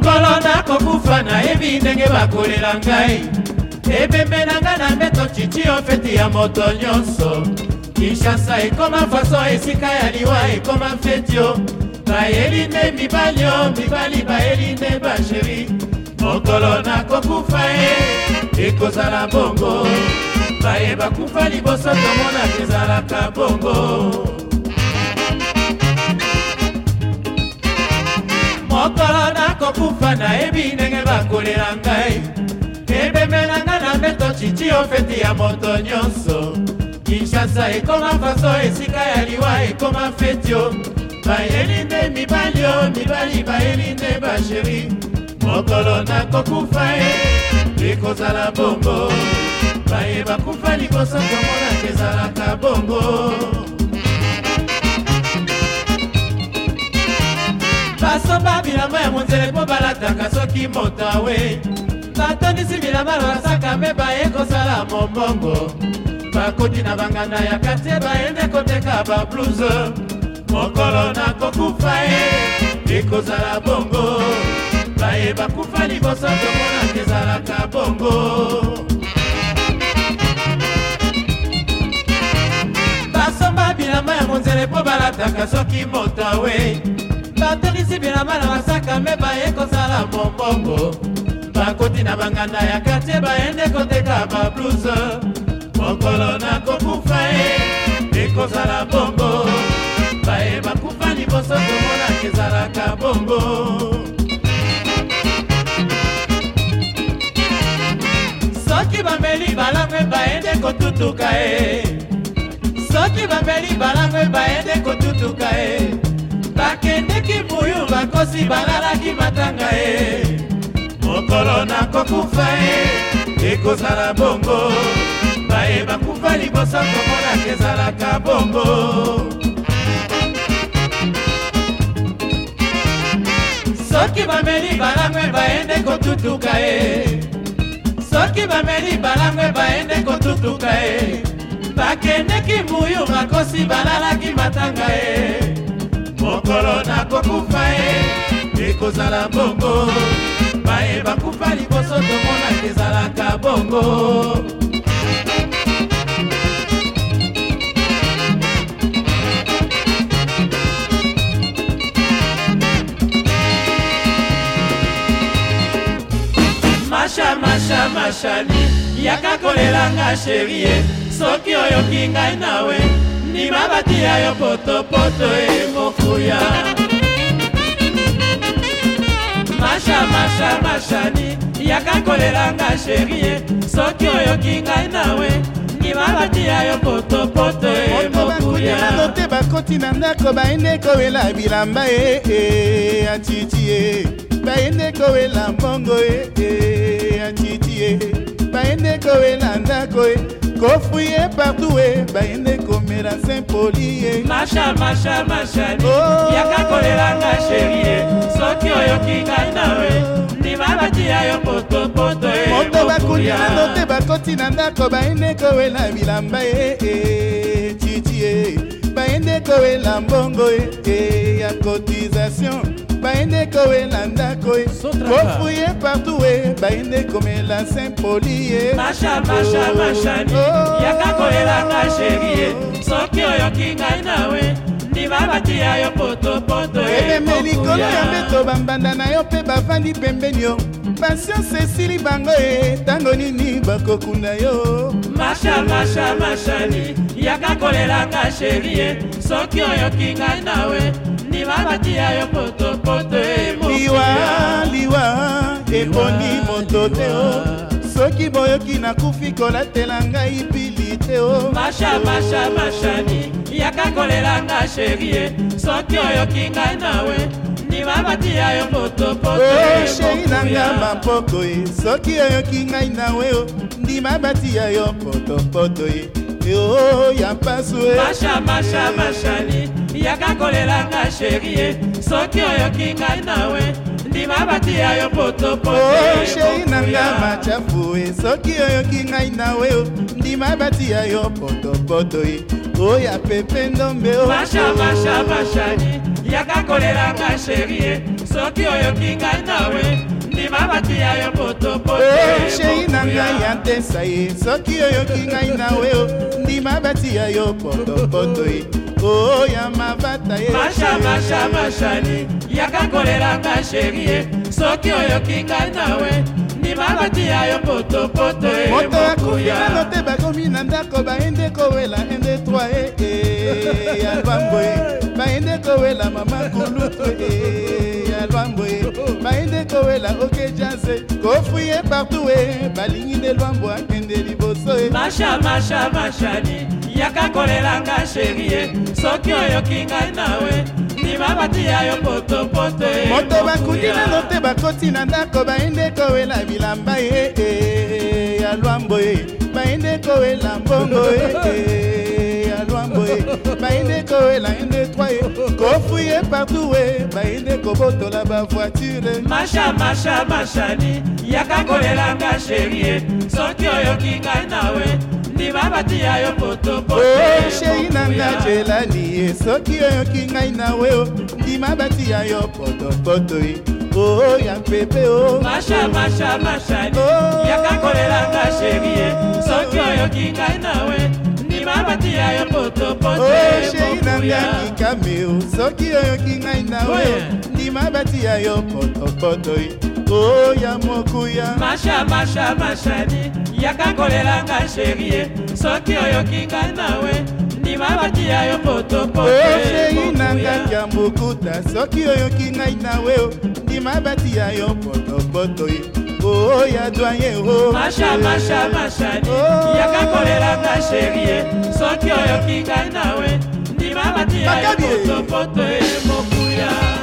mokolo nakokufa nayebi ndenge bakolela ngai ebembe na ngai na mbeto chichi ofeti ya moto nyonso Kinshasa ekoma faso esika ya liwa ekoma fetio bayeli nde mibali bayeli nde basheri mokolo nakokufa ekozala bongo baye bakufa liboso tomona ezalaka bongo mokolo nakokufa nayebi ndenge bakolela ngai ebembe na ngai na mbeto chichi ofeti ya moto nyonso Kinshasa ekoma faso esika ya liwa ekoma fetio bayeli nde mibali bayeli nde basheri mokolo nakokufa ekozala bongo baye bakufa liboso tomona ezalaka bongo basomba bilamba ya monzele mpo balataka soki motawe batondisi bilamba na basaka me baye kosala mombongo bakoti na banganda ya kartier bayende koteka bablouse mokolo nakokufa ekozala bongo baye bakufa liboso tomona ezalaka bongo basomba bilamba ya monzele mpo balataka soki motawe batondisi bilamba na basaka me baye kosala mombongo bakoti na banganda ya kartier bayende koteka bablouse mokolo nakokufa ekozala bongo baye bakufa liboso tomona ezalaka bongo soki bameli balangwe bayende kotutuka soki bameli balangwe bayende kotutuka bakendeki buyu bakosi balalaki matanga mokolo nakokufa ekozala bongo baye bakufa liboso tomona ezalaka bongo soki bameli balangwe bayende kotutuka soki bameli balangwe bayende kotutuka bakendeki muyu bakosi balalaki matanga mokolo nakokufa ekozala bongo baye bakufa liboso tomona ezalaka bongo mashani yaka kolelanga sherie soki oyoki ngai nawe ndima batia yo potopoto mokuya mashani yaka kolelanga sherie soki oyoki ngai nawe ndima batia yo potopoto mokuya te bakoti na ndako baende kowela bilamba atiti baende kowela mbongo atiti baende kowela ndako kofuye partout baende komela Saint-Poli mashani yaka kolelanga sherie soki oyoki ngai nawe ndima batia yo potopoto moto bakulina te bakoti na ndako baende kowela bilamba titi baende kowela mbongo ya cotisation baende kowela ndako kofuye partout baende komela Saint-Poli mashani yaka kolelanga sherie soki oyoki ngai nawe ndima batia yo potopoto ebeme likolo ya mbeto bambanda na yo mpe bavandi pembeni yo patience esili bango ntango nini bakokunda yo mashani yaka kolelanga sherie soki oyoki ngai nawe ndima batia yo potopoto liwa eponi moto te soki boyoki nakufi kolatela ngai pili te mashani yaka kolelanga sherie soki oyoki ngai nawe ndima batia yo potopoto sheri nanga mapoko soki oyoki ngai nawe ndima batia yo potopoto ya pasu mashani yaka kolelanga sherie soki oyoki ngai nawe ndima batia yo potopoto sheri nanga machafu soki oyoki ngai nawe ndima batia yo potopoto oya pepe ndombe mashani yaka kolelanga sherie soki oyoki ngai nawe ndima batia yo potopoto sheri na ngai ya ntesa ye soki oyoki ngai nawe ndima batia yo potopoto ye ya mavata ye mashani yaka kolelanga sherie soki oyoki ngai nawe ndima batia yo potopoto ye moto akufilano te bakomi na ndako baende kowela 1 2 3 ya lwambo ye baende kowela mama kulutu ya lwambo ye baende kowela okejanse kofuye partout ye balingi nde lwambo akende liboso ye mashani yaka kolelanga sherie soki oyoki ngai nawe ndima batia yo potopoto ye moto bakuti nano te bakoti na ndako baende kowela bilamba ye ya lwambo ye baende kowela mbongo ye ya lwambo ye baende kowela 1 2 3 ye kofuye partout ye baende kobotola bavoiture mashani yaka kolelanga sherie soki oyoki ngai nawe ndima batia yo potopoto sheri na nga jelani ye soki oyoki ngai nawe ndima batia yo potopoto ye ya pepe mashani yaka kolelanga sherie soki oyoki ngai nawe ndima batia yo potopoto sheri na nga kikame soki oyoki ngai nawe ndima batia yo potopoto ye ya mokuya mashani yaka kolelanga sherie soki oyoki ngai nawe ndima batia yo potopoto sheri na nga kya mokuta soki oyoki ngai nawe ndima batia yo potopoto ye ya doyen mashani yaka kolelanga sherie soki oyoki ngai nawe ndima batia yo potopoto ye mokuya